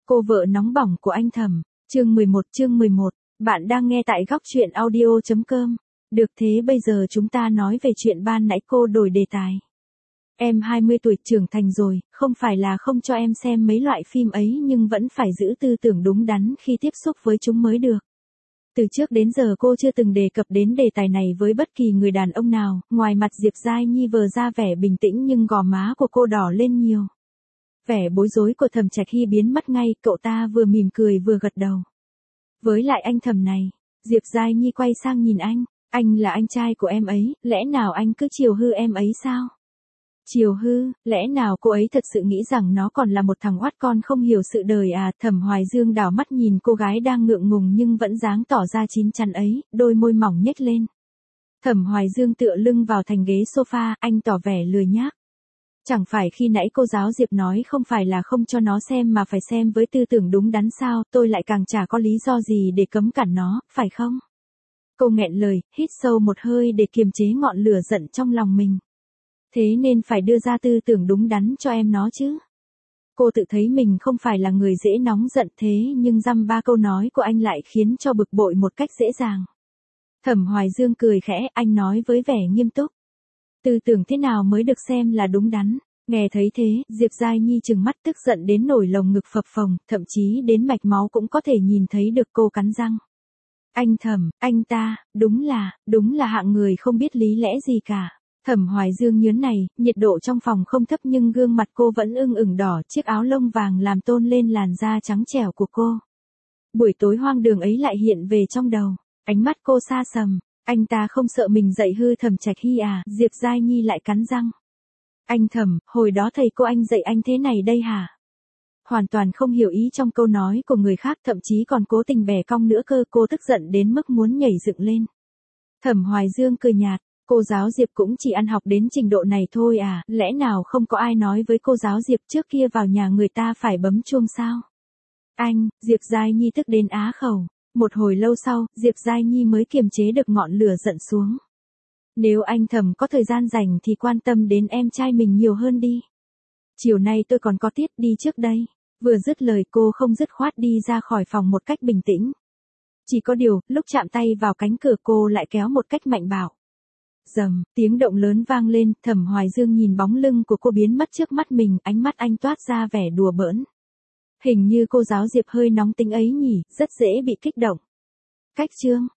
Cô vợ nóng bỏng của anh Thẩm, chương 11, bạn đang nghe tại góc truyện audio.com. Được thế bây giờ chúng ta nói về chuyện ban nãy cô đổi đề tài. Em 20 tuổi trưởng thành rồi, không phải là không cho em xem mấy loại phim ấy nhưng vẫn phải giữ tư tưởng đúng đắn khi tiếp xúc với chúng mới được. Từ trước đến giờ cô chưa từng đề cập đến đề tài này với bất kỳ người đàn ông nào, ngoài mặt Diệp Giai Nhi vờ ra vẻ bình tĩnh nhưng gò má của cô đỏ lên nhiều. Vẻ bối rối của Thẩm Trạch Hy biến mất ngay, cậu ta vừa mỉm cười vừa gật đầu. Với lại anh Thẩm này, Diệp Giai Nhi quay sang nhìn anh là anh trai của em ấy, lẽ nào anh cứ chiều hư em ấy sao? Chiều hư, lẽ nào cô ấy thật sự nghĩ rằng nó còn là một thằng oát con không hiểu sự đời à? Thẩm Hoài Dương đảo mắt nhìn cô gái đang ngượng ngùng nhưng vẫn dáng tỏ ra chín chắn ấy, đôi môi mỏng nhếch lên. Thẩm Hoài Dương tựa lưng vào thành ghế sofa, anh tỏ vẻ lười nhác. Chẳng phải khi nãy cô giáo Diệp nói không phải là không cho nó xem mà phải xem với tư tưởng đúng đắn sao, tôi lại càng chả có lý do gì để cấm cản nó, phải không? Cô nghẹn lời, hít sâu một hơi để kiềm chế ngọn lửa giận trong lòng mình. Thế nên phải đưa ra tư tưởng đúng đắn cho em nó chứ. Cô tự thấy mình không phải là người dễ nóng giận thế nhưng dăm ba câu nói của anh lại khiến cho bực bội một cách dễ dàng. Thẩm Hoài Dương cười khẽ, anh nói với vẻ nghiêm túc. Tư tưởng thế nào mới được xem là đúng đắn? Nghe thấy thế, Diệp Giai Nhi trừng mắt tức giận đến nổi lồng ngực phập phồng, thậm chí đến mạch máu cũng có thể nhìn thấy được cô cắn răng. Anh Thẩm, anh ta, đúng là hạng người không biết lý lẽ gì cả. Thẩm Hoài Dương nhớn này, nhiệt độ trong phòng không thấp nhưng gương mặt cô vẫn ửng đỏ, chiếc áo lông vàng làm tôn lên làn da trắng trẻo của cô. Buổi tối hoang đường ấy lại hiện về trong đầu, ánh mắt cô xa sầm. Anh ta không sợ mình dạy hư Thẩm Trạch Hy à? Diệp Giai Nhi lại cắn răng. Anh Thẩm, hồi đó thầy cô anh dạy anh thế này đây hả? Hoàn toàn không hiểu ý trong câu nói của người khác, thậm chí còn cố tình bẻ cong nữa cơ. Cô tức giận đến mức muốn nhảy dựng lên. Thẩm Hoài Dương cười nhạt, cô giáo Diệp cũng chỉ ăn học đến trình độ này thôi à? Lẽ nào không có ai nói với cô giáo Diệp trước kia vào nhà người ta phải bấm chuông sao? Anh, Diệp Giai Nhi tức đến á khẩu. Một hồi lâu sau, Diệp Giai Nhi mới kiềm chế được ngọn lửa giận xuống. Nếu anh Thẩm có thời gian rảnh thì quan tâm đến em trai mình nhiều hơn đi. Chiều nay tôi còn có tiết, đi trước đây. Vừa dứt lời cô không dứt khoát đi ra khỏi phòng một cách bình tĩnh. Chỉ có điều, lúc chạm tay vào cánh cửa cô lại kéo một cách mạnh bạo. Rầm, tiếng động lớn vang lên, Thẩm Hoài Dương nhìn bóng lưng của cô biến mất trước mắt mình, ánh mắt anh toát ra vẻ đùa bỡn. Hình như cô giáo Diệp hơi nóng tính ấy nhỉ, rất dễ bị kích động. Cách chương